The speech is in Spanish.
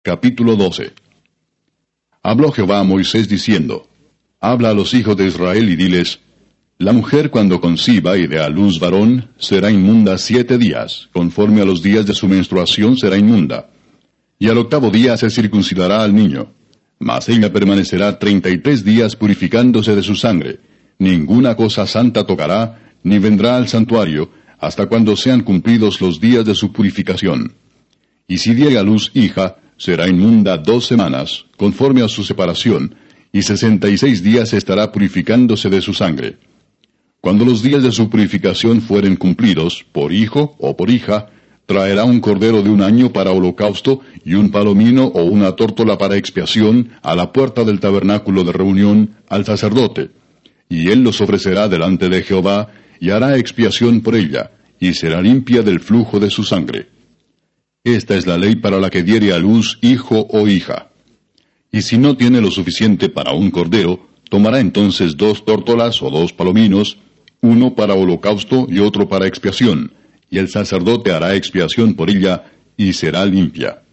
Capítulo 12. Habló Jehová a Moisés diciendo: Habla a los hijos de Israel y diles: La mujer cuando conciba y dé a luz varón, será inmunda 7 días, conforme a los días de su menstruación será inmunda. Y al 8º día se circuncidará al niño. Mas ella permanecerá 33 días purificándose de su sangre. Ninguna cosa santa tocará, ni vendrá al santuario, hasta cuando sean cumplidos los días de su purificación. Y si diere a luz hija, será inmunda 2 semanas, conforme a su separación, y 66 días estará purificándose de su sangre. Cuando los días de su purificación fueren cumplidos, por hijo o por hija, traerá un cordero de 1 año para holocausto, y un palomino o una tórtola para expiación, a la puerta del tabernáculo de reunión, al sacerdote. Y él los ofrecerá delante de Jehová, y hará expiación por ella, y será limpia del flujo de su sangre. Esta es la ley para la que diere a luz hijo o hija. Y si no tiene lo suficiente para un cordero, tomará entonces 2 tórtolas o 2 palominos, uno para holocausto y otro para expiación, y el sacerdote hará expiación por ella, y será limpia.